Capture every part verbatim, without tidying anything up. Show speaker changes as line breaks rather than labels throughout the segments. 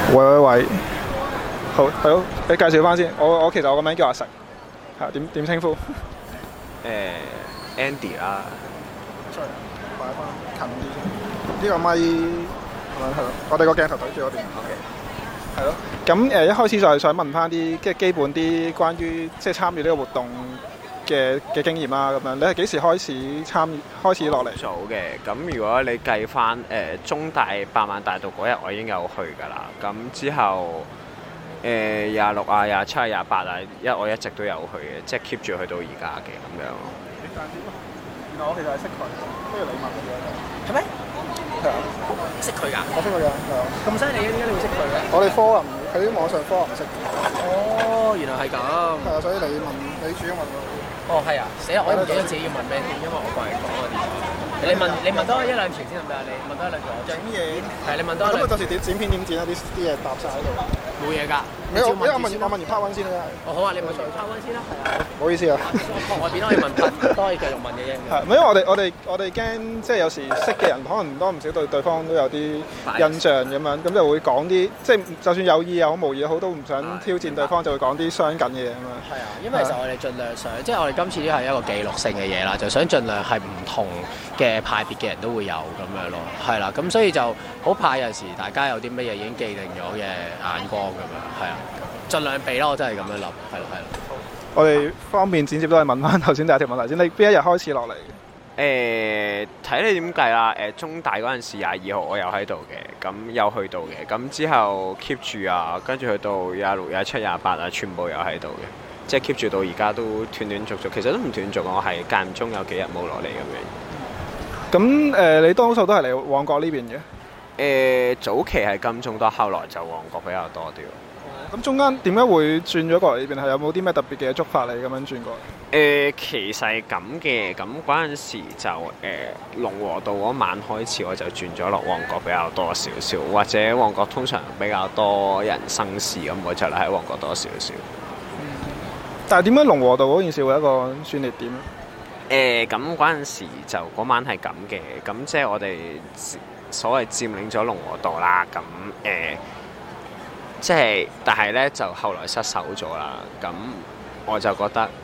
喂喂喂，好係咯，你介紹翻先。我我其實我個名叫阿成，係點點稱呼？
誒、Andy 啦，
sorry，擺翻近啲先。呢個咪係咪係咯？我哋個鏡頭對住嗰邊。
OK。
係咯。咁誒、呃、一開始就係想問翻啲即係基本啲關於即係參與呢個活動嘅嘅經驗啦。咁樣你係幾時開始參與開始落嚟？
早嘅，咁如果你計翻誒中大百萬大道嗰日，我已經有去㗎啦。咁之後誒廿六啊、廿七啊、廿八啊，一我一直都有去嘅，即係 keep 住去到而家嘅咁樣。
原來我其實係識佢，不如你問佢啦。
係咩？
係啊，
識佢㗎？
我識佢㗎，係啊。
咁犀利嘅，點解你會識佢嘅？
我哋 forum 佢啲網上 forum 識。
哦，原來係咁。
係啊，所以你問你主要問我。
哦，係啊，死啦！我唔記得自己要問咩添，因為我過嚟講個電話。你問你問多一兩條先得唔得啊？你問多一兩條，我
整嘢。
係你問多一兩。
咁佢到時點剪片點剪啊？啲啲嘢搭晒喺度。
冇嘢㗎。
你我因為我問我問完 part one 先啦。
哦，好啊，你問上 part one 先啦。係啊。
唔好意思啊。
外邊可以問 part，都可以繼續問嘅啫。
係，因為我哋我哋我哋驚即係有時識嘅人可能唔多唔少對對方都有啲印象咁樣，咁就會講啲即係就算有意又好無意又好，都唔想挑戰對方，就會講啲相近嘅嘢咁樣。
係啊，因為其實我哋盡量想，即係我哋今次呢係一個記錄性嘅嘢啦，就想盡量係唔同嘅派別嘅人都會有咁樣咯，係啦，咁所以就好怕有時大家有啲乜嘢已經既定咗嘅眼光咁樣，係啊，盡量避啦，我真係咁樣諗，係咯係咯。
我哋方便剪接都係問翻頭先第一條問題先，你邊一日開始落嚟？
誒睇你點計啦，誒中大嗰陣時廿二號我有喺度嘅，咁有去到嘅，咁之後 keep 住啊，跟住去到廿六、廿七、廿八啊，全部有喺度嘅，即係 keep 住到而家都斷斷續續，其實都唔斷續，我係間唔中有幾日冇落嚟咁樣。
咁誒、呃，你多數都係嚟旺角呢邊嘅？
誒、呃、早期係金鐘多，後來就旺角比較多啲。
咁中間點解會轉咗過嚟呢邊？係有冇啲咩特別嘅觸發你咁樣轉過嚟？
誒、呃、其實係咁嘅，咁嗰陣時就誒、呃、龍和道嗰晚開始我就轉咗落旺角比較多少少，或者旺角通常比較多人生事咁，我就嚟喺旺角多少少。
嗯、但係點解龍和道嗰件事會有一個轉捩點咧？
誒咁嗰陣時就嗰晚係咁嘅，咁即係我哋所謂佔領咗龍和道啦，咁誒。呃即係，但係咧就後來失守咗啦。咁我就覺得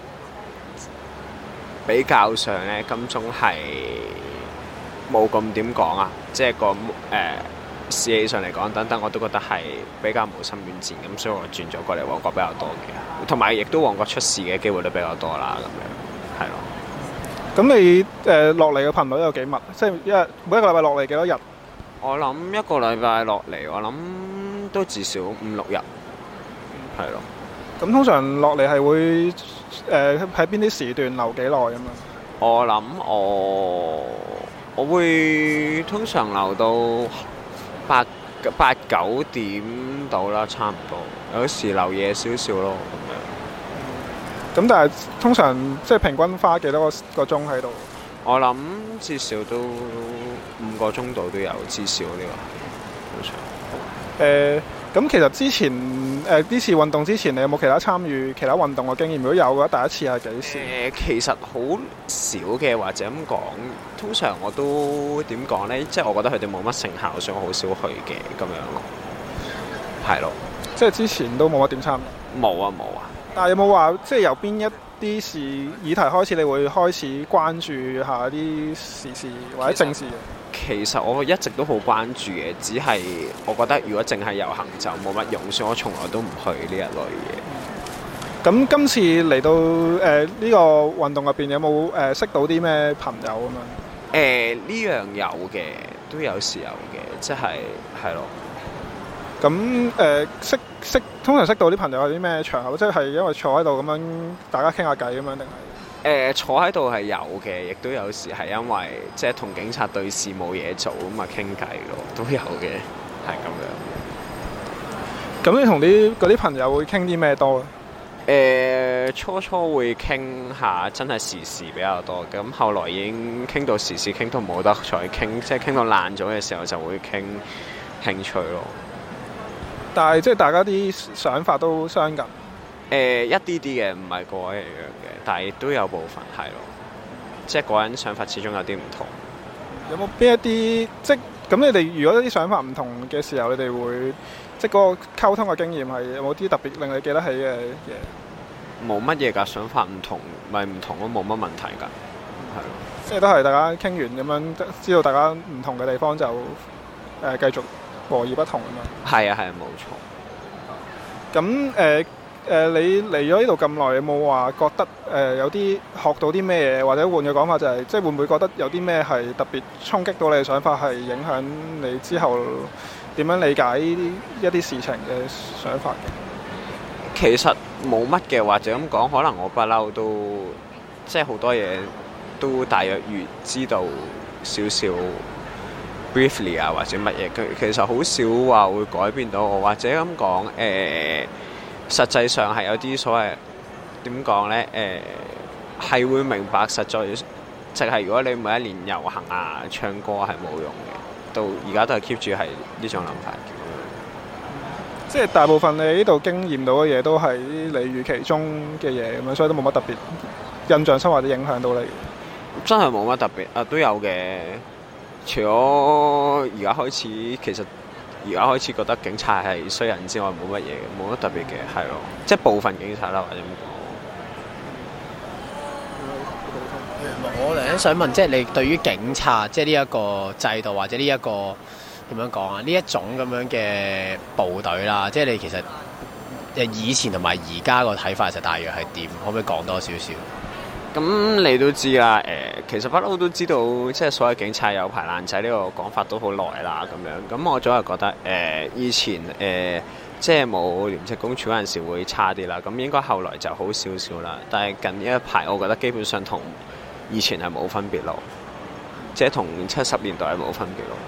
比較上咧，金鐘係冇咁點講啊。即係個誒士氣上嚟講，等等我都覺得係比較無心戀戰咁，所以我轉咗過嚟旺角比較多嘅，同埋亦都旺角出事嘅機會都比較多啦。咁樣係咯。
咁你誒落嚟嘅頻率有幾密？即係一日每一個禮拜落嚟幾多日？
我諗一個禮拜落嚟，我諗都至少五六日，係咯。
咁通常落嚟係會誒喺邊啲時段留幾耐咁啊？
我諗我我會通常留到八八九點到啦，差唔多。有時留夜少少咯，咁樣。
咁但係通常即係平均花幾多個個鐘喺度？
我諗至少都五個鐘度都有，至少呢個通常。
誒，咁其實之前誒呢次運動之前，你有冇其他參與其他運動嘅經驗？如果有嘅話，第一次係幾時？
誒，其實好少嘅，或者咁講，通常我都點講呢？即係我覺得佢哋冇乜成效，所以我好少去嘅咁樣咯。係咯。
即係之前都冇乜點參與。
冇啊冇啊。
但係有冇話即係由邊一啲事議題開始，你會開始關注下啲時事或者政治嘅？
其實我一直都好關注嘅，只係我覺得如果淨係遊行就冇乜用，所以我從來都唔去呢一類嘢。
咁今次嚟到誒呢、呃這個運動入邊，有冇誒、呃、識到啲咩朋友咁樣？
誒呢樣有嘅，都有時有嘅，即係係咯。
咁誒、呃、識識通常識到啲朋友有啲咩場合？即係因為坐喺度咁樣大家傾下偈咁樣定係？
誒、呃、坐喺度係有嘅，亦都有時係因為即係同警察對視冇嘢做咁啊傾偈咯，都有嘅，係咁樣。
咁你同啲嗰啲朋友會傾啲咩多咧？
誒、呃、初初會傾下真係時事比較多，咁後來已經傾到時事，傾到冇得再傾，即係傾到爛咗嘅時候就會傾興趣咯。
但係即係大家啲想法都相近。誒、
呃、一啲啲嘅，唔係個個一樣嘅，但係都有部分係咯，即係個人想法始終有啲唔同。
有冇邊一啲即係咁你哋如果啲想法唔同嘅時候，你哋會即係嗰個溝通嘅經驗係有冇啲特別令你記得起嘅嘢？
冇乜嘢㗎，想法唔同咪唔同咯，冇乜問題㗎，係咯。
即係都係大家傾完咁樣，知道大家唔同嘅地方就誒、呃、繼續和而不同咁樣。
係啊係啊，冇錯。
咁誒誒，你嚟咗呢度咁耐，有冇話覺得誒、呃、有啲學到啲咩嘢，或者換個講法就係、是，即係會唔會覺得有啲咩係特別衝擊到你嘅想法，係影響你之後點樣理解呢啲一啲事情嘅想法嘅？
其實冇乜嘅，或者咁講，可能我不嬲都即係好多嘢都大約越知道少少 briefly 啊，或者乜嘢，佢其實好少話會改變到我，或者咁講誒，實際上係有啲所謂點講呢？誒、呃、係會明白，實在淨係如果你每一年遊行啊、唱歌係冇用嘅，到而家都係 keep 住係呢種諗法嘅。
即係大部分你呢度經驗到嘅嘢都係你預期中嘅嘢咁樣，所以都冇乜特別印象深或者影響到你。
真係冇乜特別啊，都有嘅。除咗而家開始，其實而家開始覺得警察係衰人之外，冇乜嘢嘅，冇乜特別嘅，係咯。即係部分警察啦，或者咁講。
我嚟想問，即係你對於警察，即係呢一個制度或者呢、這、一個點樣講啊？呢一種咁樣嘅部隊啦，即係你其實誒以前同埋而家個睇法，就大約係點？可唔可以講多少少？
咁你都知啦，誒、呃，其實不嬲都知道，即係所謂警察有排爛仔呢個講法都好耐啦，咁樣。咁我總係覺得，誒、呃，以前誒、呃，即係冇廉政公署嗰陣時會差啲啦。咁應該後來就好少少啦。但係近呢一排，我覺得基本上同以前係冇分別咯，即係同七十年代係冇分別咯。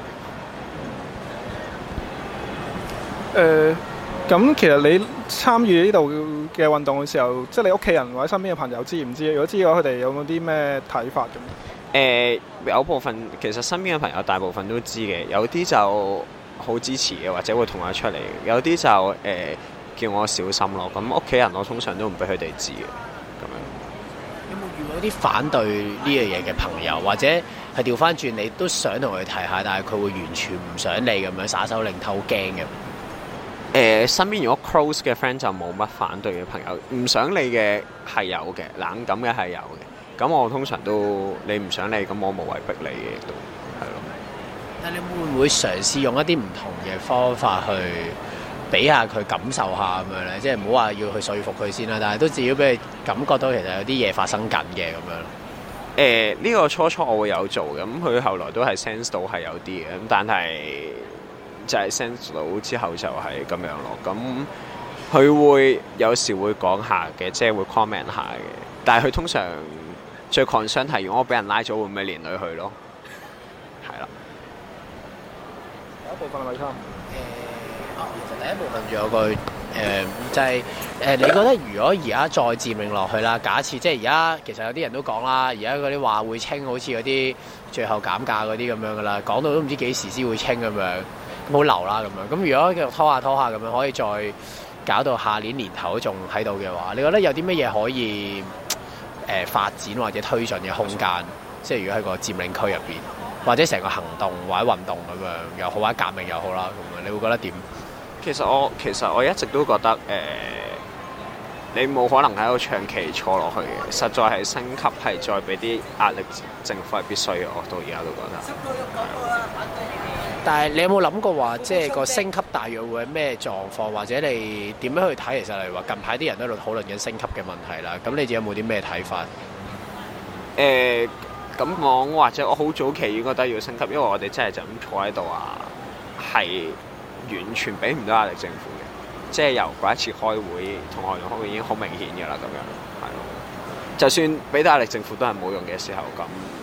誒、呃，咁其實你參與呢度嘅運動嘅時候，即係你屋企人或者身邊嘅朋友知唔知？如果知嘅話，佢哋有冇啲咩睇法咁？
誒、呃，有部分其實身邊嘅朋友大部分都知嘅，有啲就好支持嘅，或者會同我出嚟；有啲就誒、呃、叫我小心咯。咁屋企人我通常都唔俾佢哋知嘅。咁樣
有冇遇到啲反對呢樣嘢嘅朋友，或者係調翻轉你都想同佢提下，但係佢會完全唔想你咁樣耍手擰頭驚嘅？
誒、呃、身邊如果 close 嘅 friend 就冇乜反對嘅朋友，唔想理嘅係有嘅，冷感嘅係有嘅。咁我通常都你唔想理，咁我無謂逼你嘅，亦都係咯。
但你會唔會嘗試用一啲唔同嘅方法去俾下佢感受下咁樣咧？即係唔好話要去說服佢先啦，但係都至少俾佢感覺到其實有啲嘢發生緊嘅咁樣。
誒呢、這個初初我會有做嘅，咁佢後來都係 sense 到係有啲嘅，咁但係。就係 sense 到之後就係咁樣咯，咁佢會有時會講下嘅，即係會 comment 下嘅。但係佢通常最 concern 係如果我俾人拉咗，會唔會連累佢咯？係啦。
第一部分係咪差？誒、
呃，其實第一部分仲有個誒、呃，就係、是、誒、呃，你覺得如果而家再佔領落去啦，假設即係而家其實有啲人都講啦，而家嗰啲話會清，好似嗰啲最後減價嗰啲咁樣噶啦，講到都唔知幾時先會清咁樣。冇留啦咁樣，咁如果繼續拖下拖下咁樣，可以再搞到下年年頭都仲喺度嘅話，你覺得有啲乜嘢可以誒、呃、發展或者推進嘅空間？即係如果喺個佔領區入邊，或者成個行動或者運動咁樣又好，或者革命又好啦，咁樣你會覺得點？
其實我其實我一直都覺得誒、呃，你冇可能喺度長期坐落去嘅，實在係升級係再俾啲壓力政府係必須嘅，我到而家都覺得。
但係你有冇諗過話，即係個升級大約會係咩狀況，或者你點樣去睇？其實例如話近排啲人都喺度討論緊升級嘅問題啦，咁你自己有冇啲咩睇法？
誒咁講，或者我好早期已經覺得要升級，因為我哋真係就咁坐喺度啊，係完全俾唔到壓力政府嘅，即係由嗰一次開會同學聯開會已經好明顯嘅啦，咁樣係咯。就算俾到壓力政府都係冇用嘅時候，咁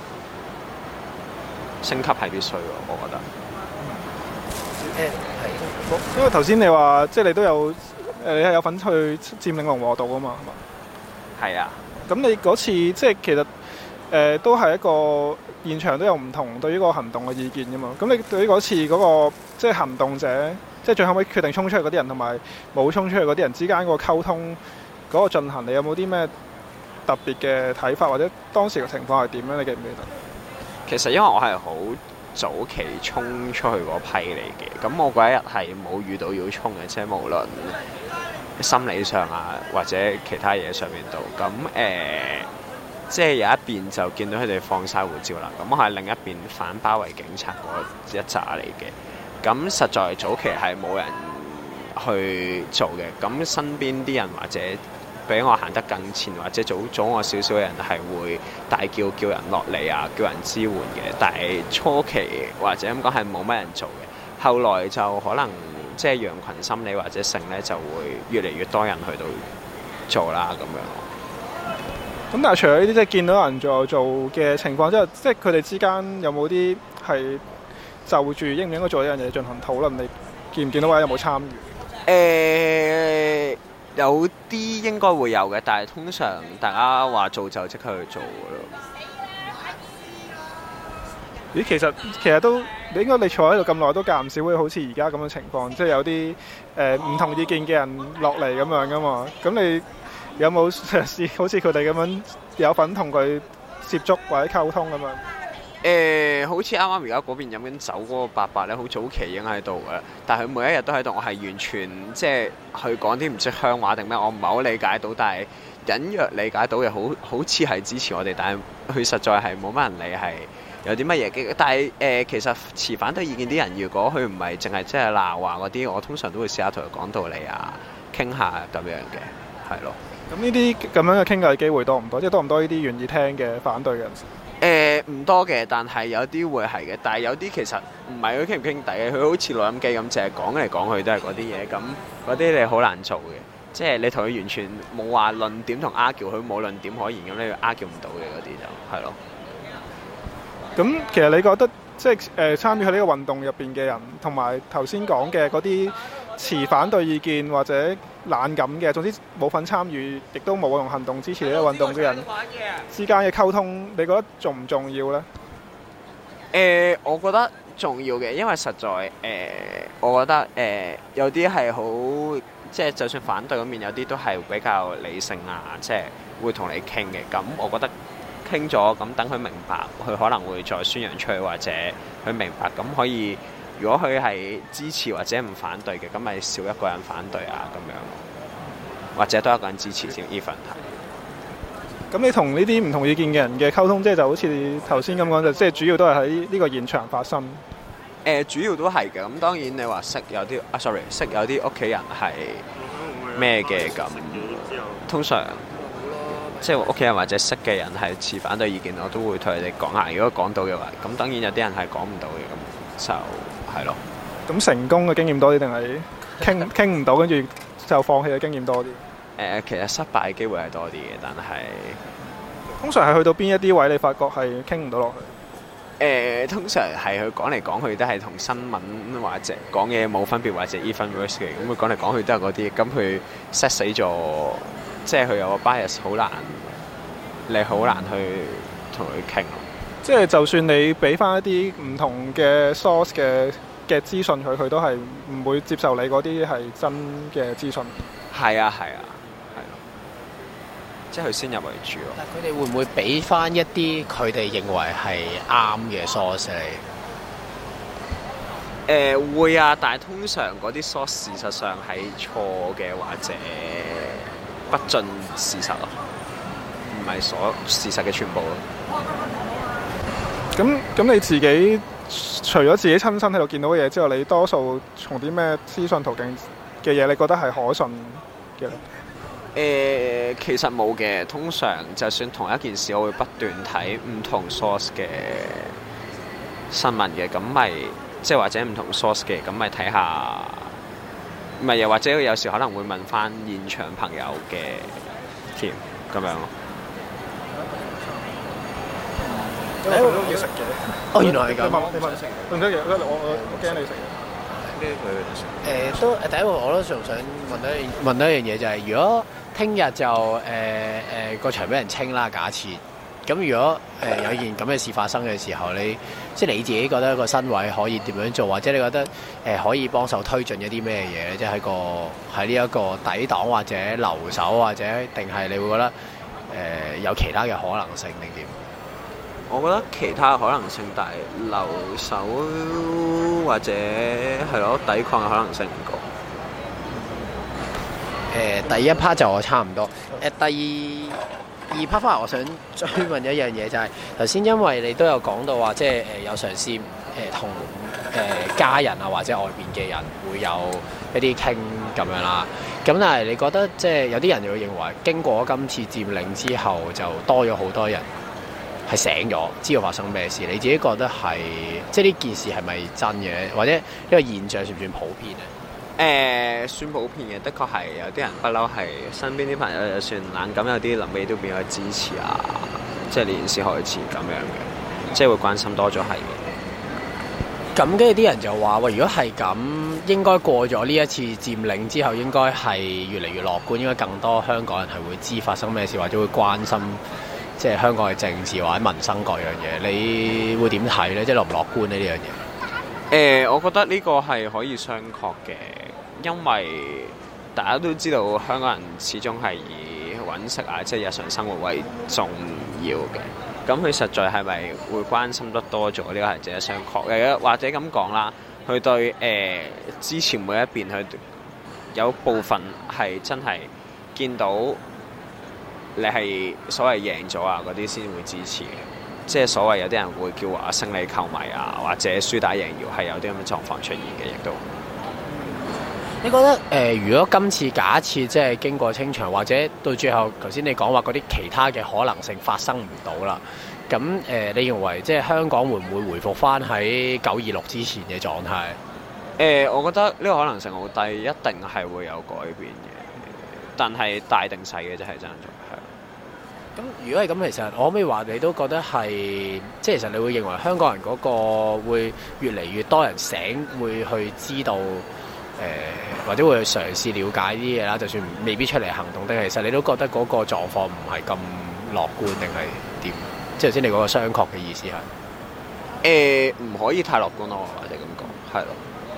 升級係必須嘅，我覺得。
誒係，
因為頭先你話即係你都有誒，你係有份去佔領龍和道啊嘛，係嘛？
係啊。
咁你嗰次即係其實誒、呃、都係一個現場都有唔同對於個行動嘅意見㗎嘛。咁你對於嗰次嗰、那個即係行動者，即係最後尾決定衝出去嗰啲人同埋冇衝出去嗰啲人之間個溝通嗰、那個進行，你有冇啲咩特別嘅睇法，或者當時嘅情況係點咧？你記唔記得？
其實因為我係好早期衝出去嗰批嚟嘅。咁我嗰一日係冇遇到要衝嘅，即係無論心理上啊或者其他嘢上面度。咁誒、呃，即係有一邊就見到佢哋放晒護照啦，咁我係另一邊反包圍警察嗰一紮嚟嘅。咁實在早期係冇人去做嘅。咁身邊啲人或者比我行得更前，或者早早我少少嘅人係會大叫叫人落嚟啊，叫人支援嘅。但係初期或者咁講係冇乜人做嘅，後來就可能即係羊群心理或者性咧，就會越嚟越多人去到做啦咁樣。
咁但係除咗呢啲即係見到人做做嘅情況之後，即係佢哋之間有冇啲係就住應唔應該做呢樣嘢進行討論？你見唔見到或者有冇參與？
誒、欸。有啲應該會有嘅，但係通常大家話做就即刻去做嘅咯。
咦，其實其實都你應該你坐喺度咁耐都間唔少會好似而家咁嘅情況，即係有啲誒唔同意見嘅人落嚟咁樣噶嘛。咁你有冇嘗試好似佢哋咁樣有份同佢接觸或者溝通咁樣？
誒、欸，好似啱啱而家嗰邊飲緊酒嗰個伯伯咧，好早期已經喺度嘅，但係佢每一日都喺度，我係完全即係佢講啲唔識鄉話定咩，我唔係好理解到，但係隱約理解到嘅，好好似係支持我哋，但係佢實在係冇乜人理係有啲乜嘢嘅。但係誒、呃，其實持反對意見啲人，如果佢唔係淨係即係鬧話嗰啲，我通常都會試下同佢講道理啊，傾下咁樣嘅，係咯。
咁呢啲咁樣嘅傾偈機會多唔多？即係多唔多呢啲願意聽嘅反對嘅人？
誒、呃、唔多嘅，但係有啲會係嘅，但係有啲其實唔係佢傾唔傾偈嘅，佢好似錄音機咁，淨係講嚟講去都係嗰啲嘢，咁嗰啲你好難做嘅，即係你同佢完全冇話論點同 argue，佢冇論點可言咁，你 argue 唔到嘅嗰啲就係咯。
咁其實你覺得即係誒、呃、參與喺呢個運動入邊嘅人，同埋頭先講嘅嗰啲持反對意見或者冷感嘅，總之冇份參與，亦都冇用行動支持呢個運動嘅人之間嘅溝通，你覺得重唔重要呢？
誒、呃，我覺得重要嘅，因為實在誒、呃，我覺得誒、呃、有啲係好，即係就算反對嗰面，有啲都係比較理性啊，即係會同你傾嘅。咁我覺得傾咗，咁等佢明白，佢可能會再宣揚出去，或者佢明白，咁可以。如果佢係支持或者唔反對嘅，咁咪少一個人反對啊咁樣，或者多一個人支持先 even 係。咁你同呢啲唔同意見嘅人嘅溝通，即係就好似你頭先咁講，就即係主要都係喺呢個現場發生。誒、呃，主要都係嘅。咁當然你話識有啲啊，sorry， 識有啲屋企人係咩嘅咁，通常即係屋企人或者識嘅人係持反對意見，我都會同佢哋講下。如果講到嘅話，咁當然有啲人係講唔到嘅，咁就。係咯，咁成功嘅經驗多啲定係傾傾唔到跟住就放棄嘅經驗多啲？誒、呃，其實失敗嘅機會係多啲嘅，但係通常係去到邊一啲位你發覺係傾唔到落去？誒、呃，通常係佢講嚟講去都係同新聞或者講嘢冇分別，或者 even worse 嘅，咁佢講嚟講去都係嗰啲，咁佢 set 死咗，即係佢有個 bias 好難，你好難去同佢傾咯。即係就算你俾翻一啲唔同嘅 source 嘅嘅資訊佢，佢都係唔會接受你嗰啲係真嘅資訊。係啊，係啊，係咯，即係佢先入為主咯。但佢哋會唔會俾翻一啲佢哋認為係啱嘅 source 你？誒、呃、會啊，但係通常嗰啲 source 事實上係錯嘅，或者不盡事實咯，唔係所事實嘅全部咯。咁咁你自己除咗自己親身喺度見到嘅嘢之後，你多數從啲咩資訊途徑嘅嘢，你覺得係可信嘅？誒、呃，其實冇嘅。通常就算同一件事，我會不斷睇唔同 source 嘅新聞嘅，咁咪即係或者唔同 source 嘅，咁咪睇下，咪又或者有時可能會問翻現場朋友嘅添，咁樣咯。因為佢都要食嘅。哦，原來係咁。你問你問食嘅。唔得嘅，我我我驚你食嘅。咩佢誒都第一個我都仲想問一問一樣嘢，就係如果聽日就誒誒個場俾人清啦，假設咁，如果誒、呃、有件咁嘅事發生嘅時候，你即係你自己覺得個身位可以點樣做，或者你覺得誒、呃、可以幫手推進一啲咩嘢咧？即係喺個喺呢一個抵擋或者留守，或者定係你會覺得誒、呃、有其他嘅可能性定點？ 我覺得其他可能性大，留守或者係咯抵抗嘅可能性唔高。
誒、呃、第一 part 就我差唔多。誒、呃、第二 part 翻嚟，我想追問一樣嘢，就係頭先因為你都有講到話，即係誒有嘗試誒同誒家人啊或者外邊嘅人會有一啲傾咁樣啦。咁但係你覺得即係有啲人就會認為，經過今次佔領之後，就多咗好多人係醒咗，知道發生咩事。你自己覺得係即係呢件事係咪真嘅，或者呢個現象算唔算普遍咧？
誒、呃、算普遍嘅，的確係有啲人不嬲係身邊啲朋友就算冷感，有啲臨尾都變咗支持啊，即係呢件事開始咁樣嘅，即係會關心多咗係嘅。
咁跟住啲人就話喂，如果係咁，應該過咗呢一次佔領之後，應該係越嚟越樂觀，應該更多香港人係會知發生咩事，或者會關心即係香港嘅政治或者民生各樣嘢。你會點睇呢？即係樂唔樂觀呢？呢樣嘢？
誒、呃，我覺得呢個係可以商榷嘅，因為大家都知道香港人始終係以揾食啊，即係日常生活為重要嘅。咁佢實在係咪會關心得多咗？呢個係值得商榷嘅。或者咁講啦，佢對誒、呃、支持每一邊，佢有部分係真係見到你係所謂贏咗啊嗰啲先會支持嘅。即係所謂有啲人會叫話勝利球迷啊，或者輸打贏要係有啲咁嘅狀況出現嘅，亦都。
你覺得誒、呃，如果今次假設即係經過清場，或者到最後頭先你講話嗰啲其他嘅可能性發生唔到啦，咁誒、呃，你認為即係香港會唔會回復翻喺九二六之前嘅狀態？
誒、呃，我覺得呢個可能性好低，一定係會有改變嘅，但係大定細嘅啫，係爭咗係。
咁如果係咁，其實我可唔可以話你都覺得係，即係其實你會認為香港人嗰個會越嚟越多人醒，會去知道誒、呃，或者會去嘗試了解啲嘢啦。就算未必出嚟行動的，其實你都覺得嗰個狀況唔係咁樂觀定係點？即係頭先你嗰個商榷嘅意思係
誒，唔可以太樂觀咯，或者咁講，係咯。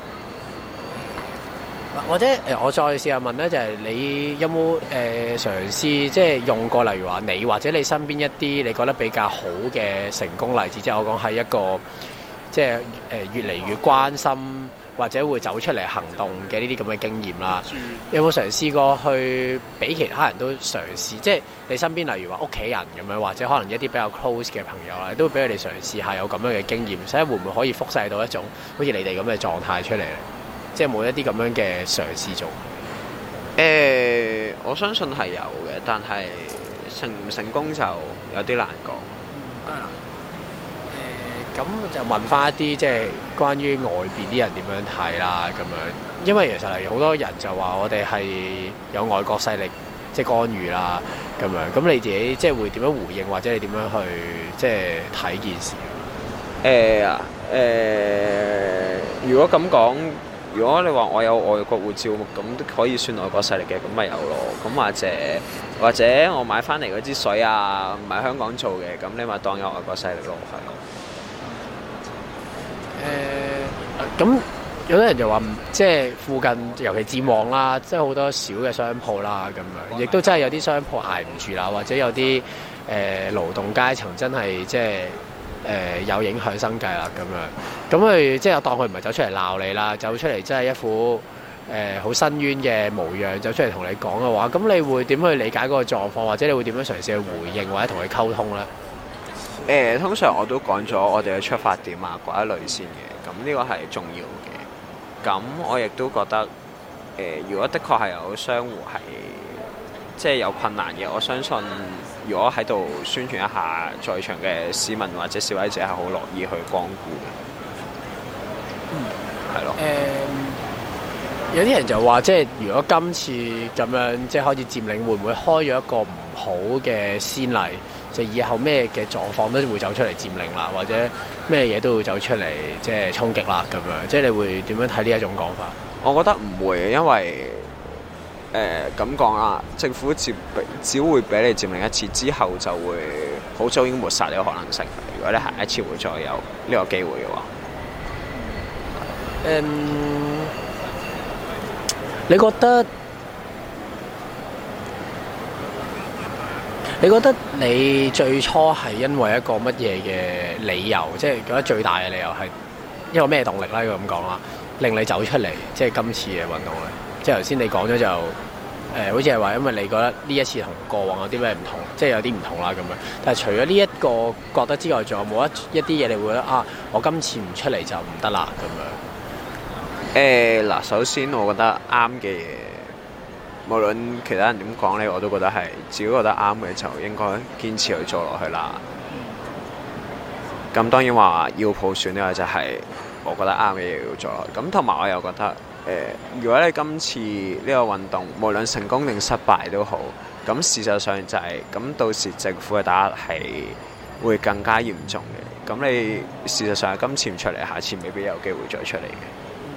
或者誒、呃，我再試下問咧，就係、是、你有冇誒、呃、嘗試即係用過，例如話你或者你身邊一啲你覺得比較好嘅成功例子，即係我講係一個即係誒、呃、越嚟越關心或者會走出嚟行動嘅呢啲咁嘅經驗啦。有冇嘗試過去俾其他人都嘗試？即係你身邊例如話屋企人咁樣，或者可能一啲比較 close 嘅朋友啦，都會俾佢哋嘗試下有咁樣嘅經驗，所以會唔會可以輻射到一種好似你哋咁嘅狀態出嚟咧？即係冇一啲咁樣嘅嘗試做。
誒、呃，我相信係有嘅，但係成唔成功就有啲難講。
嗯，係啦。誒，咁就問翻一啲即係關於外邊啲人點樣睇啦，咁樣。因為其實係好多人就話我哋係有外國勢力即係干預啦，咁樣。咁你自己即係會點樣回應，或者你點樣去即係睇件事？
誒啊誒，如果咁講。如果你話我有外國護照，咁都可以算外國勢力嘅，咁咪有咯。咁或者或者我買翻嚟嗰支水啊，唔係香港做嘅，咁你咪當有外國勢力咯，係
咯。誒，咁有啲人就話，即係附近尤其佔旺啦，即係好多小嘅商鋪啦，咁樣，亦都真係有啲商鋪捱唔住啦，或者有啲誒、呃、勞動階層真係即係。誒、呃、有影響生計啦，咁樣，咁佢即係當佢唔係走出嚟鬧你啦，走出嚟真係一副誒好申冤嘅模樣，走出嚟同你講嘅話，咁你會點去理解嗰個狀況，或者你會點樣嘗試去回應或者同佢溝通咧？
誒、呃，通常我都講咗我哋嘅出發點啊，嗰一類先嘅，咁呢個係重要嘅。咁我亦都覺得，誒、呃，如果的確係有商戶係即係有困難嘅，我相信。如果喺度宣傳一下，在場嘅市民或者示威者係好樂意去光顧嘅，嗯，係咯。
誒，有啲人就話，即係如果今次咁樣即係開始佔領，會唔會開咗一個唔好嘅先例？就以後咩嘅狀況都會走出嚟佔領啦，或者咩嘢都會走出嚟即係衝擊啦咁樣。即係你會點樣睇呢一種講法？
我覺得唔會，因為。誒咁講啊，政府接只會俾你佔領一次，之後就會好早已經抹殺呢個可能性。如果你下一次會再有呢個機會嘅話，
誒、嗯，你覺得你覺得你最初係因為一個乜嘢嘅理由，即係覺得最大嘅理由係一個咩動力咧？要咁講啦，令你走出嚟，即係今次嘅運動咧。即係頭先你講咗就誒、呃，好似係話因為你覺得呢一次同過往有啲咩唔同，即係有啲唔同啦咁樣。但係除咗呢一個覺得之外，仲有冇一一啲嘢你會覺得啊？我今次唔出嚟就唔得啦咁樣。
誒嗱、呃，首先我覺得啱嘅嘢，無論其他人點講咧，我都覺得係自己覺得啱嘅就應該堅持去做落去啦。咁當然話要普選呢個就係我覺得啱嘅嘢要做落去。咁同埋我又覺得誒、呃，如果你今次呢個運動無論成功定失敗都好，咁事實上就係、是、咁到時政府嘅打壓係會更加嚴重嘅。咁你事實上係今次唔出嚟，下次未必有機會再出嚟嘅。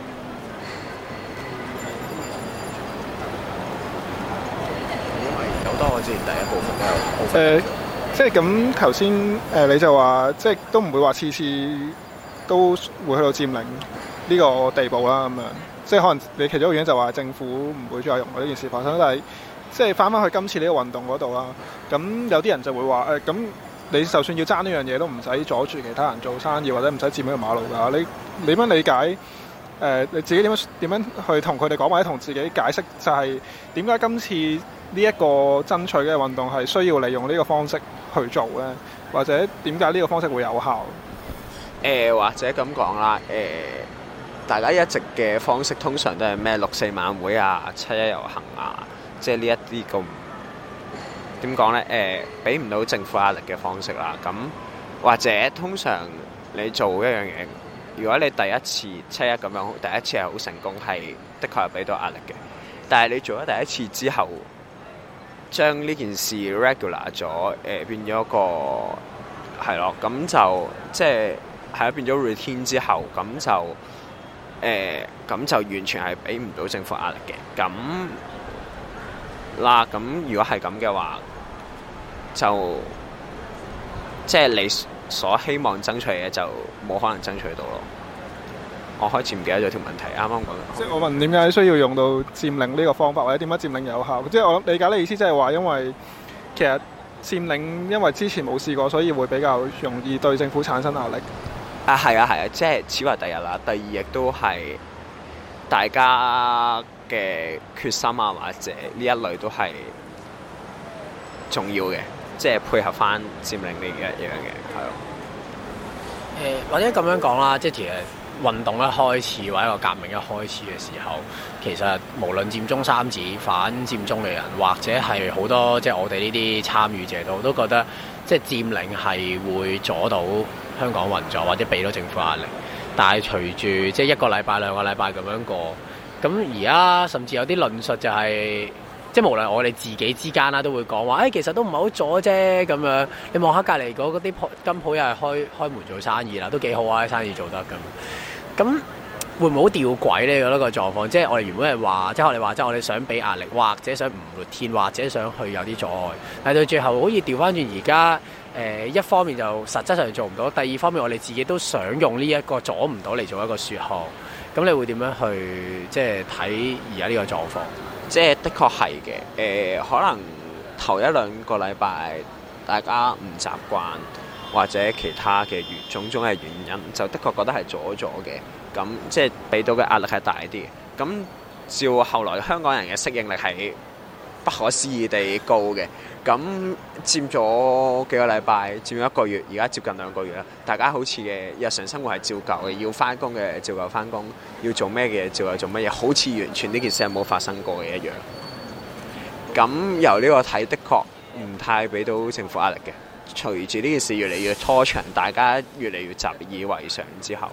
多我之前第一部分都有。
誒、呃，即係咁頭先誒，你就話即係都唔會話次次都會去到佔領呢個地步啦，咁樣即係可能你其中一個原因就話政府唔會再容許呢件事發生，但係即係翻返去今次呢個運動嗰度啦，咁有啲人就會話誒，咁、呃、你就算要爭呢樣嘢，都唔使阻住其他人做生意，或者唔使佔呢個馬路㗎。你你點樣理解誒、呃？你自己點樣點樣去同佢哋講，或者同自己解釋，就係點解今次呢一個爭取嘅運動係需要利用呢個方式去做呢？或者點解呢個方式會有效？
誒、呃、或者咁講啦，誒、呃、大家一直嘅方式通常都係咩六四晚會啊、七一遊行啊，即係呢一啲咁點講呢？誒俾唔到政府壓力嘅方式啦。咁或者通常你做一樣嘢，如果你第一次七一咁樣，第一次係好成功，係的確係俾到壓力嘅。但係你做咗第一次之後，將呢件事 regular 咗，誒、呃、變咗個係咯，咁就即係係變咗 routine 之後，咁就誒咁、呃、就完全係俾唔到政府壓力嘅。咁嗱，咁如果係咁嘅話，就即係你所希望爭取嘅就冇可能爭取到咯。我開始唔記得咗條問題，啱啱講。
即係我問點解需要用到佔領呢個方法，或者點解佔領有效？即係我諗理解你意思，即係話因為其實佔領因為之前冇試過，所以會比較容易對政府產生壓力。
啊，係啊，係啊，即係此為第一啦。第二亦都係大家嘅決心啊，或者呢一類都係重要嘅，即係配合翻佔領呢一樣嘅，係咯。
誒、呃，或者咁樣講啦，即係其實運動一開始或者一個革命一開始嘅時候，其實無論佔中三子、反佔中嘅人，或者係好多即係我哋呢啲參與者都都覺得，即係佔領係會阻到香港運作，或者俾到政府壓力。但係隨住即係一個禮拜、兩個禮拜咁樣過，咁而家甚至有啲論述就係、是，即係無論我哋自己之間啦，都會講話，誒、哎、其實都唔係好阻啫咁樣。你望下隔離嗰啲金鋪又係開開門做生意啦，都幾好啊，生意做得咁。咁會唔會好吊詭呢？嗰、那個狀況，即係我哋原本係話，即係我哋話，即係我哋想俾壓力，或者想唔活天，或者想去有啲阻礙，但係到最後好似調翻轉而家誒，一方面就實質上做唔到，第二方面我哋自己都想用呢一個阻唔到嚟做一個説項。咁你會點樣去即係睇而家呢個狀況？
即係的確係嘅。誒、呃，可能頭一兩個禮拜大家唔習慣，或者其他嘅種種嘅原因，就的確覺得係阻咗嘅。咁即係俾到嘅壓力係大啲嘅。咁照後來香港人嘅適應力係不可思議地高嘅。咁佔咗幾個禮拜，佔咗一個月，而家接近兩個月啦。大家好似嘅日常生活係照舊嘅，要翻工嘅照舊翻工，要做咩嘅照舊做乜嘢，好似完全呢件事係冇發生過嘅一樣。咁由呢個睇，的確唔太俾到政府壓力嘅。隨住呢件事越嚟越拖長，大家越嚟越習以為常之後，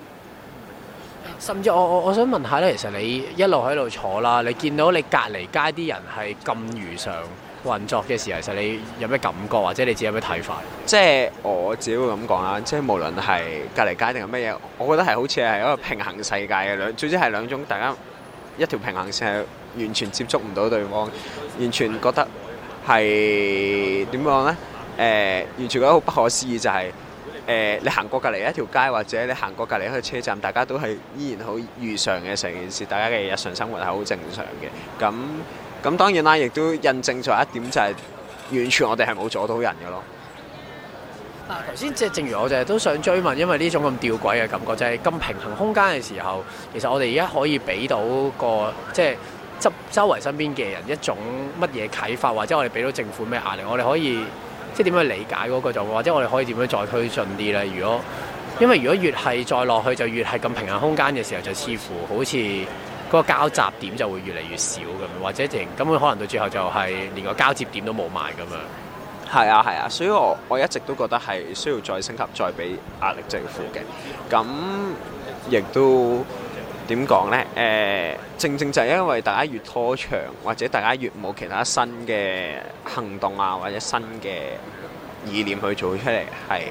甚至我我我想問下咧，其實你一路喺度坐啦，你見到你隔離街啲人係咁如常運作嘅時候，其實你有咩感覺，或者你自己有咩睇法？
即係我自己會咁講啦，即係無論係隔離街定係乜嘢，我覺得係好似係一個平衡世界嘅兩，總之係兩種大家一條平衡線係完全接觸唔到對方，完全覺得係點講呢？誒、呃，完全覺得好不可思議，就係、是、誒、呃、你行過隔離一條街，或者你行過隔離一個車站，大家都係依然好如常嘅成件事，大家嘅日常生活係好正常嘅。咁咁當然啦，亦都印證咗一點就係、是、 完全我哋係冇阻到人嘅咯。
嗱，頭先即係正如我就係都想追問，因為呢種咁吊詭嘅感覺，就係、是、咁平衡空間嘅時候，其實我哋而家可以俾到個即係周周圍身邊嘅人一種乜嘢啟發，或者我哋俾到政府咩壓力，我哋可以即係點樣理解嗰個狀況，或者我哋可以點樣再推進啲咧？如果因為如果越係再落去，就越係咁平衡空間嘅時候，就似乎好似嗰個交集點就會越嚟越少咁，或者淨根本可能到最後就係連個交接點都冇埋咁樣。
係啊係啊，所以我我一直都覺得係需要再升級，再俾壓力政府嘅。咁亦都點講呢？誒、呃，正正就係因為大家越拖長，或者大家越冇其他新嘅行動啊，或者新嘅意念去做出嚟，係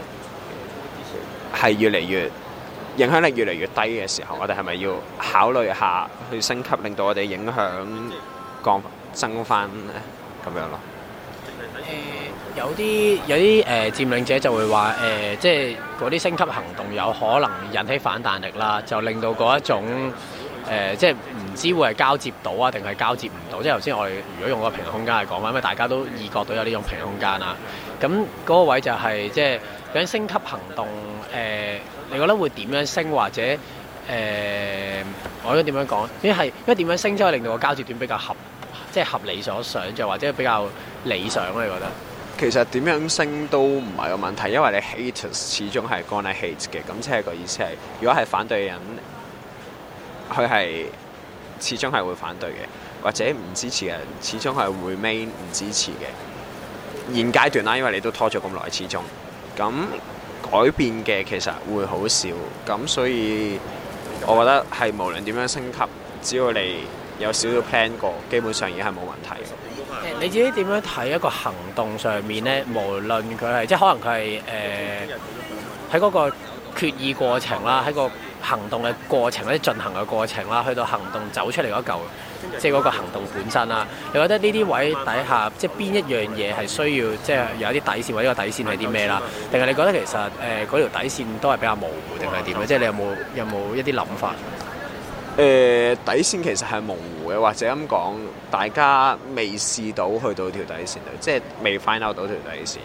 係越嚟越影響力越嚟越低嘅時候，我哋係咪要考慮下去升級，令到我哋影響降增翻呢？咁樣咯。
誒、呃、有啲有啲誒、呃、佔領者就會話誒、呃，即係嗰啲升級行動有可能引起反彈力啦，就令到嗰一種誒、呃，即係唔知會係交接到啊，定係交接唔到。即係頭先我哋如果用個平衡空間嚟講翻，因為大家都意覺到有呢種平衡空間啦。咁嗰個位就係、是、即係究竟升級行動誒、呃，你覺得會點樣升，或者誒、呃，我應該點樣講？因為係因為點樣升之後令到個交接點比較合，即係合理所想，就或者比較理想咧？你覺得？
其實點樣升都唔係個問題，因為你 haters 始終係 gonna hate 嘅，咁即係個意思係，如果係反對嘅人，佢係始終係會反對嘅，或者唔支持嘅人，始終係會 remain 唔支持嘅。現階段啦，因為你都拖咗咁耐，始終咁改變嘅其實會好少，咁所以我覺得係無論點樣升級，只要你有少少 plan 過，基本上已經係冇問題。
你自己點樣睇一個行動上面咧？無論佢係即係可能佢係誒喺嗰個決議過程啦，喺個行動嘅過程咧，進行嘅過程啦，去到行動走出嚟嗰嚿，即係嗰個行動本身啦。你覺得呢啲位底下，即係邊一樣嘢係需要，即係有啲底線，或者個底線係啲咩啦？定係你覺得其實誒嗰條底線都係比較模糊，定係點咧？即係你有冇有冇一啲諗法？
誒、呃、底線其實係模糊嘅，或者咁講，大家未試到去到條底線度，即係未 find out 到條底線。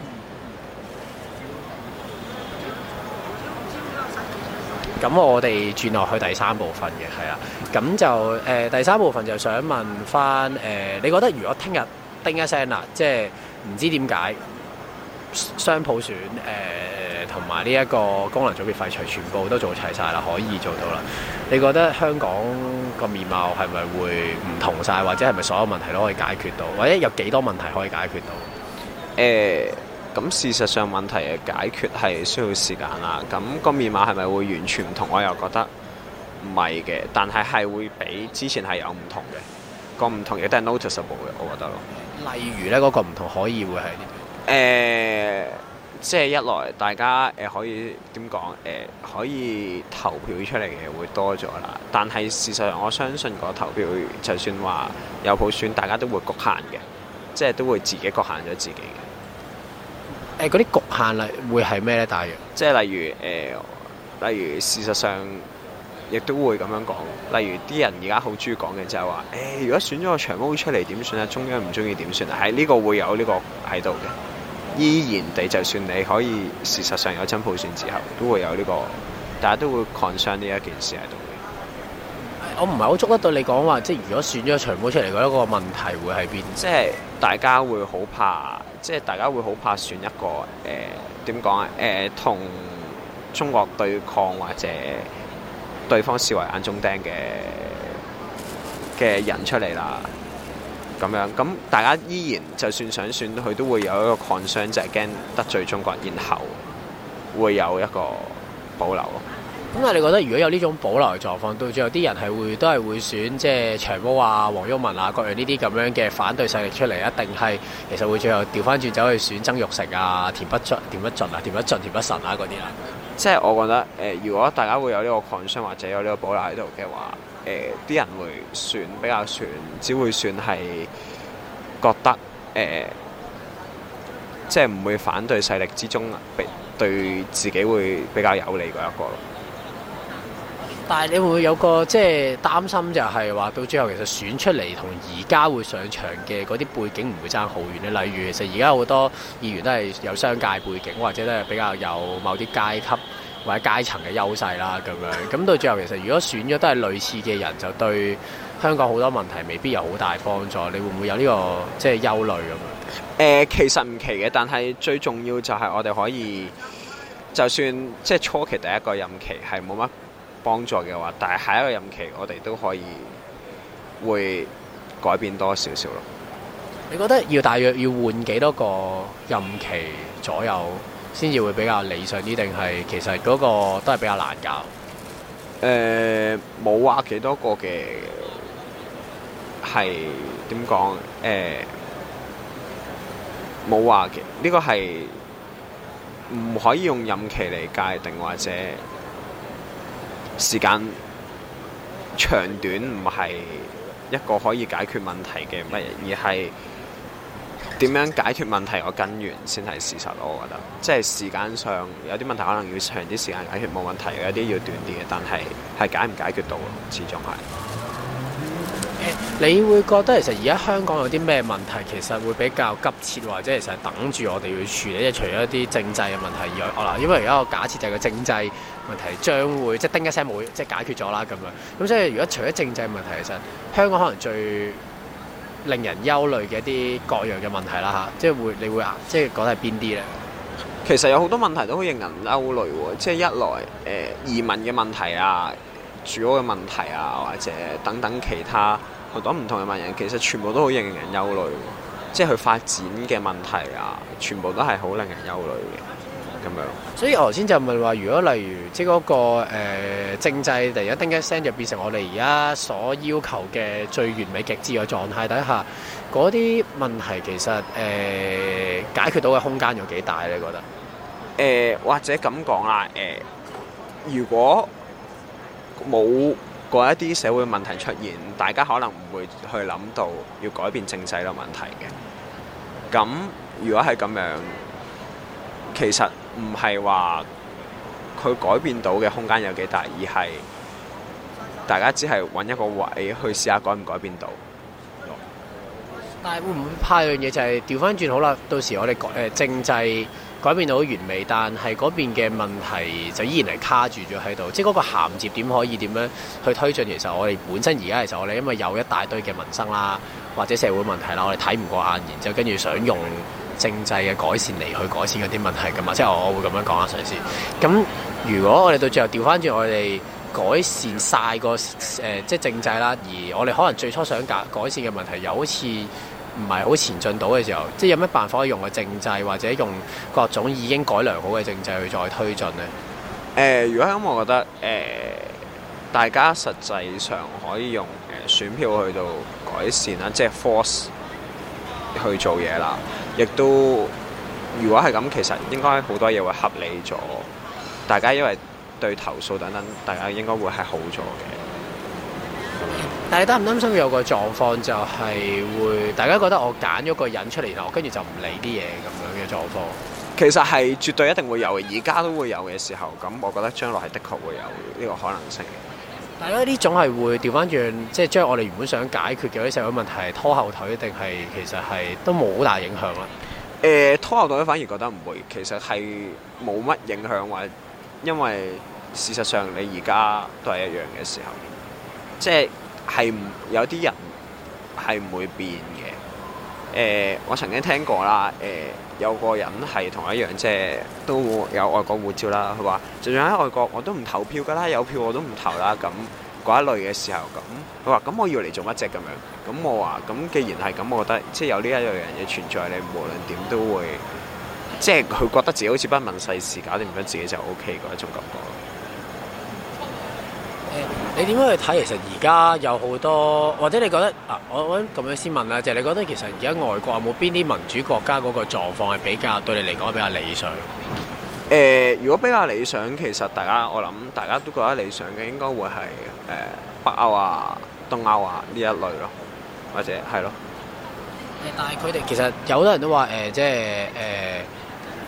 咁我哋轉落去第三部分嘅，係啊，咁就誒、呃、第三部分就想問翻誒、呃，你覺得如果聽日叮一聲啦，即係唔知點解雙普選誒同埋呢一個功能組別廢除全部都做齊晒啦，可以做到啦？你覺得香港個面貌係咪會唔同晒，或者係咪所有問題都可以解決到，或者有幾多問題可以解決到？
誒、咁事實上問題嘅解決係需要時間啦。咁個面貌係咪會完全唔同？我又覺得唔係嘅，但係係會比之前係有唔同嘅。個唔同亦都係 noticeable 嘅，我覺得咯。
例如咧，嗰、那個唔同可以會係點？
誒、即係一來大家誒、呃、可以點講誒可以投票出嚟嘅會多咗啦，但係事實上我相信個投票就算話有普選，大家都會局限嘅，即係都會自己局限咗自己嘅。
誒嗰啲局限例會係咩咧？大約
即係例如誒、呃，例如事實上亦都會咁樣講，例如啲人而家好中意講嘅就係話誒，如果選咗個長毛出嚟點算啊？中央唔中意點算啊？係呢個會有呢個喺度嘅。依然地，就算你可以事實上有真普選之後，都會有呢、這個，大家都會 concern 呢一件事喺度嘅。
我唔係好捉得到你講話，即係如果選咗長毛出嚟，覺得個問題會喺邊？
即係大家會好怕，即係大家會好怕選一個誒點講啊？誒、呃、同、呃、中國對抗或者對方視為眼中釘嘅嘅人出嚟啦。咁樣，咁大家依然就算想選，佢都會有一個 concern，就係驚得罪中國，然後會有一個保留。
咁但係你覺得如果有呢種保留嘅狀況，到最後啲人係會都係會選即係長毛啊、黃毓民啊各樣呢啲咁樣嘅反對勢力出嚟，一定係其實會最後調翻轉走去選曾鈺成啊、田北俊、田北俊啊、田北俊、田北辰啊嗰啲啦。即
係我覺得誒、呃，如果大家會有呢個 concern 或者有呢個保留喺度嘅話，誒、呃、啲人會選比較選，只會選係覺得誒、呃，即係唔會反對勢力之中，對自己會比較有利嗰一個咯。
但係你會唔會有個即係擔心，就係話到最後其實選出嚟同而家會上場嘅嗰啲背景唔會爭好遠咧？例如其實而家好多議員都係有商界背景，或者都係比較有某啲階級或者階層嘅優勢啦咁樣。咁到最後其實如果選咗都係類似嘅人，就對香港好多問題未必有好大幫助。你會唔會有呢個即係憂慮咁樣？
誒，其實唔奇嘅，但係最重要就係我哋可以，就算即係初期第一個任期係冇乜幫助嘅話，但係下一個任期我哋都可以會改變多少少咯。
你覺得要大約要換幾多個任期左右先至會比較理想啲，定係其實嗰個都係比較難搞？
誒，冇話幾多個嘅，係點講？誒，冇話嘅，呢個係唔可以用任期嚟界定，或者時間長短唔係一個可以解決問題嘅乜嘢，而係點樣解決問題個根源先係事實咯。我覺得即係時間上有啲問題可能要長啲時間解決冇問題，有啲要短啲嘅，但係係解唔解決到咯，始終係。
你會覺得其實而家香港有啲咩問題其實會比較急切，或者其實等住我哋要處理？即係除咗一啲政制嘅問題以外，哦嗱，因為而家個假設就係個政制問題將會即係叮一聲冇即係解決咗啦咁樣。咁所以如果除咗政制問題，其實香港可能最令人憂慮嘅一啲各樣嘅問題啦嚇，即係會你會即係講係邊啲咧？
其實有好多問題都好令人憂慮喎，即係一來誒、呃、移民嘅問題啊、住屋嘅問題啊，或者等等其他好多唔同嘅問題，其實全部都好令人憂慮喎。即係佢發展嘅問題啊，全部都係好令人憂慮嘅咁樣。
所以我頭先就問話，如果例如即係、那、嗰個、呃、政制突然間叮一聲就變成我哋而家所要求嘅最完美極致嘅狀態底下，嗰啲問題其實誒、呃、解決到嘅空間有幾大咧？你覺得？
誒、呃、或者咁講啦，誒、呃、如果冇嗰一啲社會問題出現，大家可能唔會去諗到要改變政制嘅問題嘅。咁如果係咁樣，其實唔係話佢改變到嘅空間有幾大，而係大家只係揾一個位去試下改唔改變到。
但係會唔會怕樣嘢就係調翻轉好啦？到時我哋改誒政制改變到好完美，但係嗰邊嘅問題就依然係卡住咗喺度，即係嗰個銜接點可以點樣去推進？其實我哋本身而家其實我哋因為有一大堆嘅民生啦，或者社會問題啦，我哋睇唔過眼，然之後跟住想用政制嘅改善嚟去改善嗰啲問題噶嘛，即係我會咁樣講下先。咁如果我哋到最後調翻轉，我哋改善晒個誒、呃、即係政制啦，而我哋可能最初想改改善嘅問題又好似唔係好前進到嘅時候，即係有咩辦法可以用個政制或者用各種已經改良好嘅政制去再推進呢？
誒、呃，如果咁，我覺得誒、呃，大家實際上可以用誒選票去到改善啦，即係 force 去做嘢啦。亦都如果係咁，其實應該好多嘢會合理咗。大家因為對投訴等等，大家應該會係好咗嘅。
但係擔唔擔心有個狀況就係會大家覺得我揀咗個人出嚟，然後跟住就唔理啲嘢咁樣嘅狀況？
其實係絕對一定會有嘅，而家都會有嘅時候，咁我覺得將來係的確會有呢個可能性。
但係呢種係會調翻轉，即係將我哋原本想解決嘅啲社會問題拖後腿，定係其實係都冇好大影響啦？
誒、呃，拖後腿反而覺得唔會，其實係冇乜影響，或者因為事實上你而家都係一樣嘅時候，即係。係唔有啲人係唔會變嘅。誒、呃，我曾經聽過啦。誒、呃，有個人係同我一樣，即係都有外國護照啦。佢話，就算喺外國，我都唔投票㗎啦，有票我都唔投啦。咁嗰一類嘅時候，咁佢話：咁我要嚟做乜啫？咁樣。咁我話：咁既然係咁，我覺得即係有呢一樣嘢存在，你無論點都會，即係佢覺得自己好似不問世事，搞掂咗自己就 O K 嗰一種感覺。
你點樣去睇？其實而家有好多，或者你覺得啊，我我咁樣先問啦，就係、是、你覺得其實而家外國有冇邊啲民主國家嗰個狀況係比較對你嚟講比較理想？誒、
呃，如果比較理想，其實大家我諗大家都覺得理想嘅，應該會係誒、呃、北歐啊、東歐啊呢一類咯，或者係咯。
但係佢哋其實有好多人都話誒、呃，即係誒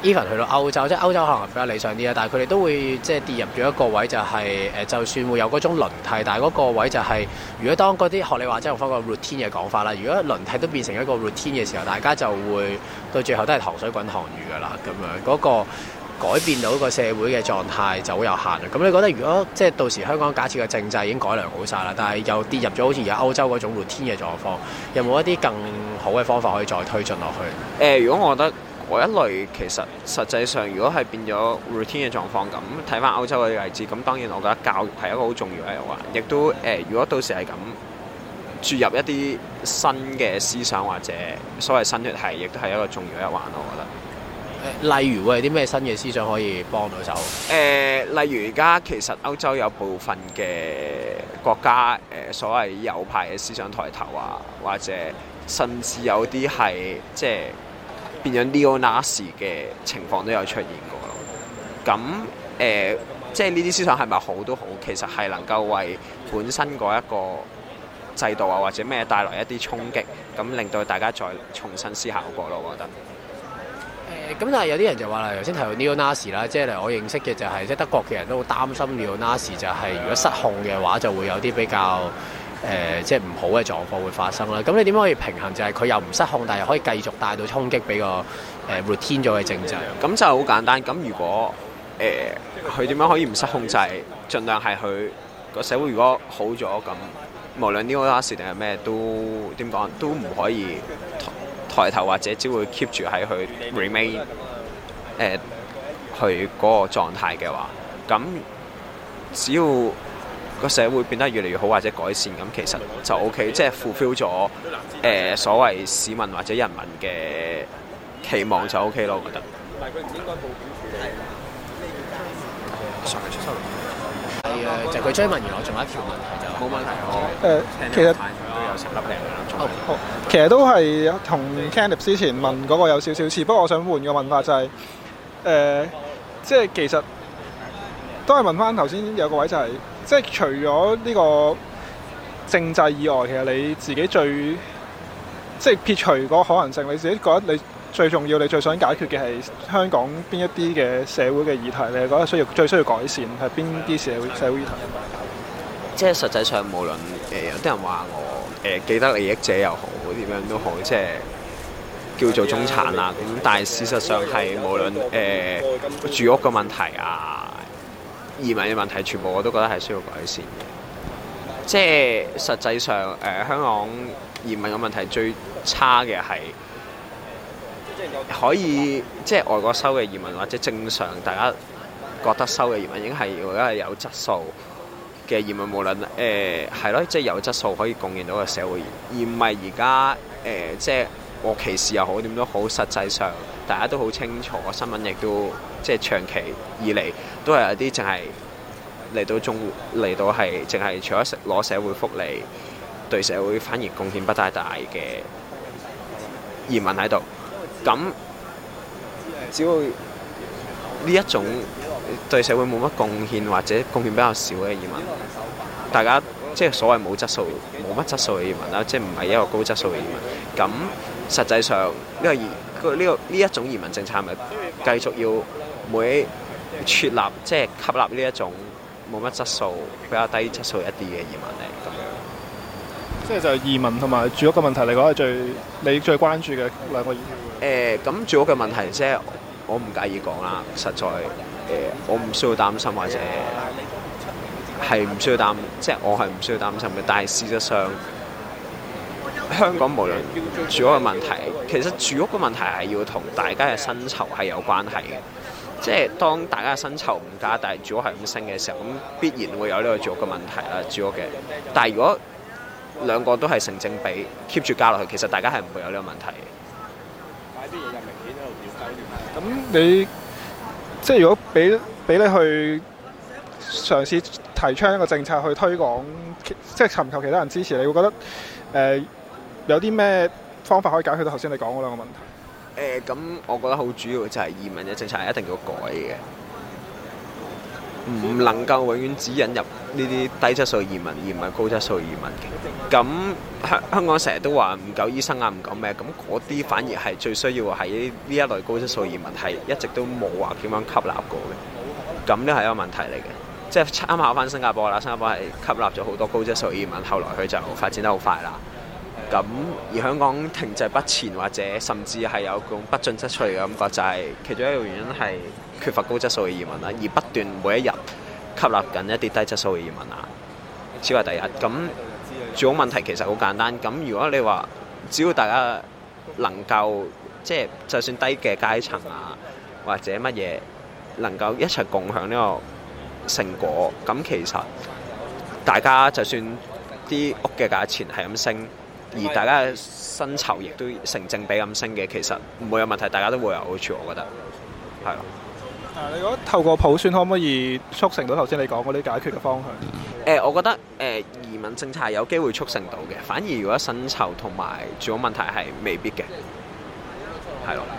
even 去到歐洲，即係歐洲可能比較理想啲啦，但係佢哋都會即係跌入咗一個位，就係誒，就算會有嗰種輪替，但係嗰個位就係、是，如果當嗰啲學你話即係用翻個 routine 嘅講法啦，如果輪替都變成一個 routine 嘅時候，大家就會到最後都係糖水滾糖魚㗎啦，咁樣嗰、那個改變到個社會嘅狀態就好有限啦。咁你覺得如果即係到時香港假設嘅政制已經改良好晒啦，但係又跌入咗好似而家歐洲嗰種 routine 嘅狀況，有冇一啲更好嘅方法可以再推進落去？
誒、呃，如果我覺得嗰一類其實實際上，如果係變咗 routine 嘅狀況咁，睇翻歐洲嗰啲例子，咁當然我覺得教育係一個好重要嘅一環，亦都誒、呃，如果到時係咁注入一啲新嘅思想或者所謂新血系，亦都係一個重要一環，我覺得。
例如會有啲咩新嘅思想可以幫到手？
誒、呃，例如而家其實歐洲有部分嘅國家誒、呃、所謂右派嘅思想抬頭啊，或者甚至有啲係即係變咗 neo-Nazi 嘅情況都有出現過咯。咁誒、呃，即係呢啲思想係咪好都好，其實係能夠為本身嗰一個制度啊或者咩帶來一啲衝擊，咁令到大家再重新思考過咯，我覺得。
咁但係有啲人就話啦，頭先提到 neo-Nazi 啦，即係我認識嘅就係、是、即係德國嘅人都好擔心 neo-Nazi 就係如果失控嘅話，就會有啲比較誒、呃、即係唔好嘅狀況會發生啦。咁你點可以平衡就係佢又唔失控，但係又可以繼續帶到衝擊俾個誒 routine 咗嘅政制？
咁就好簡單。咁如果誒佢點樣可以唔失控，就係盡量係佢個社會如果好咗，咁無論 neo-Nazi 定係咩都點講都唔可以抬頭，或者只會 keep 住喺佢 remain 誒佢嗰個狀態嘅話，咁只要個社會變得越嚟越好或者改善，咁其實就 OK， 即係 fulfill 咗誒、呃、所謂市民或者人民嘅期望就 OK 咯，我覺得。但係佢唔應該報警處理。上嚟出收
係啊，就佢追問完我，仲有一條問題就
冇問題。我
誒其實
都有十粒零啦。
好，好，其實都係同 Kenneth 之前問嗰個有少少似，不過我想換個問法就係、是、誒、呃，即係其實都係問翻頭先有個位就係、是，即係除咗呢個政制以外，其實你自己最即係撇除個可能性，你自己覺得你最重要、你最想解決嘅係香港邊一啲嘅社會嘅議題，你係覺得需要最需要改善係邊啲社會社會議題？
即係實際上，無論誒、呃、有啲人話我誒、呃、既得利益者又好，點樣都好，即係叫做中產啦。咁但係事實上係無論誒、呃、住屋嘅問題啊、移民嘅問題，全部我都覺得係需要改善嘅。即係實際上誒、呃、香港移民嘅問題最差嘅係可以即係外國收嘅移民，或者正常大家覺得收嘅移民已經係如果係有質素嘅移民，無論誒係咯，即係有質素可以貢獻到個社會，而唔係而家誒即係我歧視又好點都好，實際上大家都好清楚，新聞亦都即係長期以嚟都係有啲淨係嚟到中嚟到係淨係除咗攞社會福利，對社會反而貢獻不太大嘅移民喺度。咁只要呢一種對社會冇乜貢獻或者貢獻比較少嘅移民，大家即係所謂冇質素、冇乜質素嘅移民啦，即係唔係一個高質素嘅移民。咁實際上呢個移呢個呢一種移民政策係咪繼續要每設立即係吸納呢一種冇乜質素、比較低質素一啲嘅移民嚟咁樣？
即係就係移民同埋住屋嘅問題嚟講係最你最關注嘅兩個議題。
誒咁住屋嘅問題即係我唔介意講啦，實在誒、呃、我唔需要擔心或者係唔需要擔，即係我係唔需要擔心嘅。但係事實上，香港無論住屋嘅問題，其實住屋嘅問題係要同大家嘅薪酬係有關係嘅。即係當大家嘅薪酬唔加，但係住屋係咁升嘅時候，咁必然會有呢個住屋嘅問題啦。住屋嘅，但係如果兩個都係成正比 keep 住加落去，其實大家係唔會有呢個問題嘅。
咁你即係如果俾俾你去嘗試提倡一個政策去推廣，即係尋求其他人支持，你會覺得誒、呃、有啲咩方法可以解決到頭先你講嗰兩個問題？
誒咁、呃，我覺得好主要就係移民嘅政策係一定要改嘅。 唔能夠永遠只引入呢啲低質素移民，而唔係高質素移民嘅。咁香香港成日都話唔夠醫生啊，唔夠咩？咁嗰啲反而係最需要喺呢一類高質素移民，係一直都冇話點樣吸納過嘅。咁呢係一個問題嚟嘅，即係參考翻新加坡啦。新加坡係吸納咗好多高質素移民，後來佢就發展得好快啦。咁而香港停滯不前，或者甚至係有種不進則退嘅感覺，就係、是、其中一個原因係缺乏高質素嘅移民啦，而不斷每一日吸納緊一啲低質素嘅移民啊。此為第一。咁住屋問題其實好簡單。咁如果你話只要大家能夠即係就算低嘅階層啊，或者乜嘢能夠一齊共享呢個成果，咁其實大家就算啲屋嘅價錢係咁升，而大家嘅薪酬亦都成正比咁升嘅，其實唔會有問題，大家都會有好處，我覺得係咯。
啊，你覺得透過普選可唔可以促成到頭先你講嗰啲解決嘅方向？
誒、呃，我覺得誒、呃、移民政策係有機會促成到嘅，反而如果薪酬同埋住屋問題係未必嘅，係咯。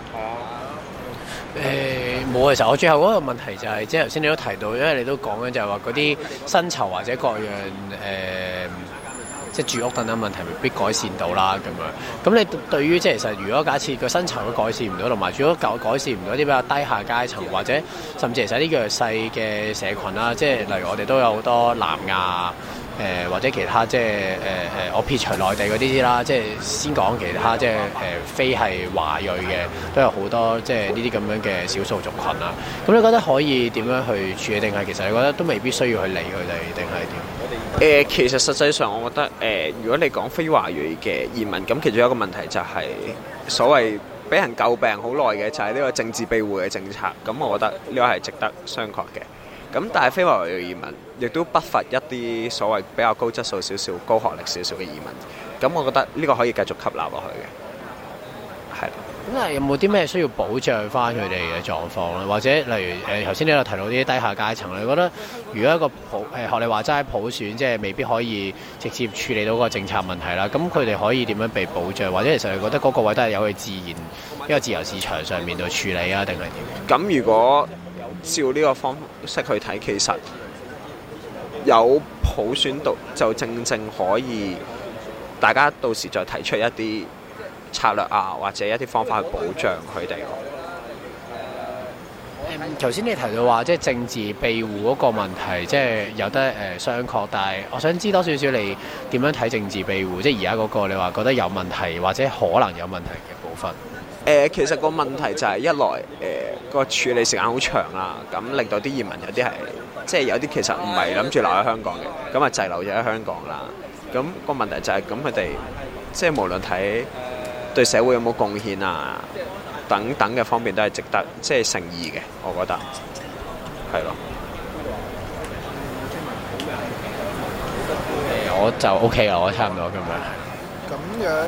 誒冇，其實我最後嗰個問題就係、是，即係頭先你都提到，因為你都講緊就係話嗰啲薪酬或者各樣誒。呃即係住屋等等問題未必改善到啦，咁樣。咁你對於即係其實，如果假設個薪酬都改善唔到，同埋住屋改改善唔到啲比較低下階層，或者甚至其實啲弱勢嘅社群啦，即係例如我哋都有好多南亞誒、呃、或者其他即係誒誒，我撇除內地嗰啲啦，即係先講其他即係誒、呃、非係華裔嘅，都有好多即係呢啲咁樣嘅少數族群啦。咁你覺得可以點樣去處理？定係其實你覺得都未必需要去理佢哋，定係點？
誒、呃，其實實際上，我覺得誒、呃，如果你講非華裔嘅移民，咁其中一個問題就係所謂俾人詬病好耐嘅，就係呢個政治庇護嘅政策。咁我覺得呢個係值得商榷嘅。咁但係非華裔移民亦都不乏一啲所謂比較高質素少少、高學歷少少嘅移民。咁我覺得呢個可以繼續吸納落去嘅，係。
咁但係有冇啲咩需要保障翻佢哋嘅狀況咧？或者例如誒頭先你有提到啲低下階層，你覺得如果一個普誒學你話齋普選，即係未必可以直接處理到個政策問題啦。咁佢哋可以點樣被保障？或者其實你覺得嗰個位都係有佢自然一個自由市場上面度處理啊，定係點？
咁如果照呢個方式去睇，其實有普選到就正正可以，大家到時再提出一啲策略啊，或者一啲方法去保障佢哋。
頭先、嗯、你提到話，即係政治庇護嗰個問題，即係有得誒、呃、商榷。但係我想知多少少你點樣睇政治庇護？即係而家嗰個你話覺得有問題或者可能有問題嘅部分。誒、
呃，其實個問題就係一來誒個、呃、處理時間好長啦，咁令到啲移民有啲係即係有啲其實唔係諗住留喺香港嘅，咁啊滯留咗喺香港啦。咁、個問題就係咁佢哋即係無論睇對社會有冇貢獻啊，等等嘅方面都係值得即係誠意嘅，我覺得係咯。
誒，我就 OK 啦，我差唔多咁樣。
咁樣。